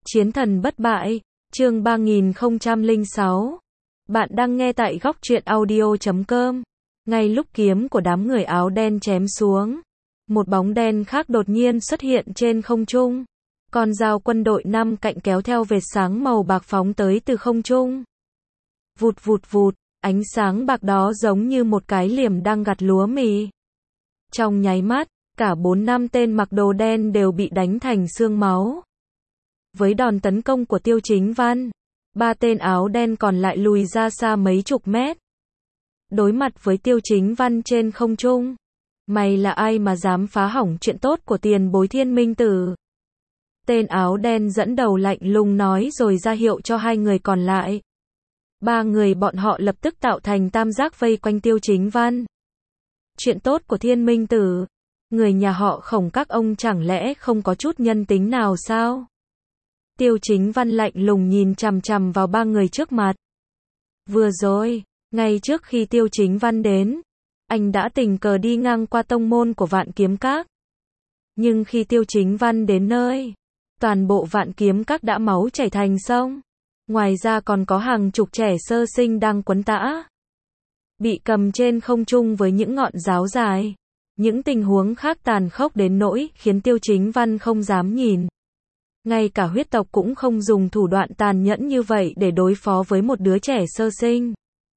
Chiến thần bất bại, chương 3006. Bạn đang nghe tại góc truyện audio.com. Ngay lúc kiếm của đám người áo đen chém xuống, một bóng đen khác đột nhiên xuất hiện trên không trung. Con dao quân đội 5 cạnh kéo theo vệt sáng màu bạc phóng tới từ không trung. Vụt vụt vụt, ánh sáng bạc đó giống như một cái liềm đang gặt lúa mì. Trong nháy mắt, cả 4-5 tên mặc đồ đen đều bị đánh thành xương máu. Với đòn tấn công của Tiêu Chính Văn, 3 tên áo đen còn lại lùi ra xa mấy chục mét. Đối mặt với Tiêu Chính Văn trên không trung, mày là ai mà dám phá hỏng chuyện tốt của tiền bối Thiên Minh Tử? Tên áo đen dẫn đầu lạnh lùng nói rồi ra hiệu cho hai người còn lại. 3 người bọn họ lập tức tạo thành tam giác vây quanh Tiêu Chính Văn. Chuyện tốt của Thiên Minh Tử, người nhà họ Khổng các ông chẳng lẽ không có chút nhân tính nào sao? Tiêu Chính Văn lạnh lùng nhìn chằm chằm vào 3 người trước mặt. Vừa rồi, ngay trước khi Tiêu Chính Văn đến, anh đã tình cờ đi ngang qua tông môn của Vạn Kiếm Các. Nhưng khi Tiêu Chính Văn đến nơi, toàn bộ Vạn Kiếm Các đã máu chảy thành sông. Ngoài ra còn có hàng chục trẻ sơ sinh đang quấn tã, bị cầm trên không trung với những ngọn giáo dài. Những tình huống khác tàn khốc đến nỗi khiến Tiêu Chính Văn không dám nhìn. Ngay cả huyết tộc cũng không dùng thủ đoạn tàn nhẫn như vậy để đối phó với một đứa trẻ sơ sinh.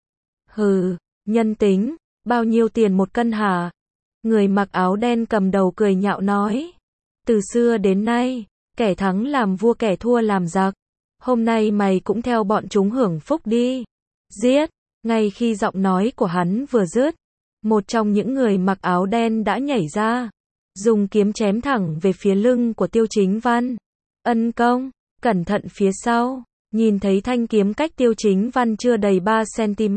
Hừ, nhân tính, bao nhiêu tiền một cân hả? Người mặc áo đen cầm đầu cười nhạo nói. Từ xưa đến nay, kẻ thắng làm vua kẻ thua làm giặc. Hôm nay mày cũng theo bọn chúng hưởng phúc đi. Giết! Ngay khi giọng nói của hắn vừa dứt, một trong những người mặc áo đen đã nhảy ra, dùng kiếm chém thẳng về phía lưng của Tiêu Chính Văn. Ân công, cẩn thận phía sau. Nhìn thấy thanh kiếm cách Tiêu Chính Văn chưa đầy 3 cm.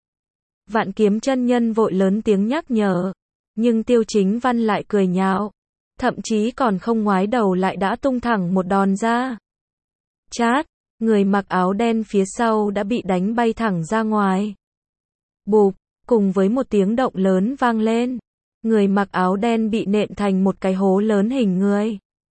Vạn Kiếm chân nhân vội lớn tiếng nhắc nhở, nhưng Tiêu Chính Văn lại cười nhạo, thậm chí còn không ngoái đầu lại đã tung thẳng một đòn ra. Chát, người mặc áo đen phía sau đã bị đánh bay thẳng ra ngoài. Bụp, cùng với một tiếng động lớn vang lên, người mặc áo đen bị nện thành một cái hố lớn hình người.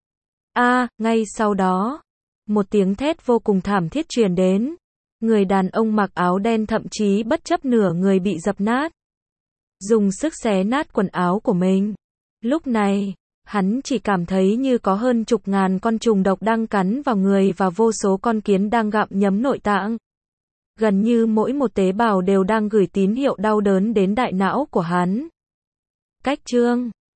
Ngay sau đó, một tiếng thét vô cùng thảm thiết truyền đến. Người đàn ông mặc áo đen thậm chí bất chấp nửa người bị dập nát, dùng sức xé nát quần áo của mình. Lúc này, hắn chỉ cảm thấy như có hơn chục ngàn con trùng độc đang cắn vào người và vô số con kiến đang gặm nhấm nội tạng. Gần như mỗi một tế bào đều đang gửi tín hiệu đau đớn đến đại não của hắn. Cách chương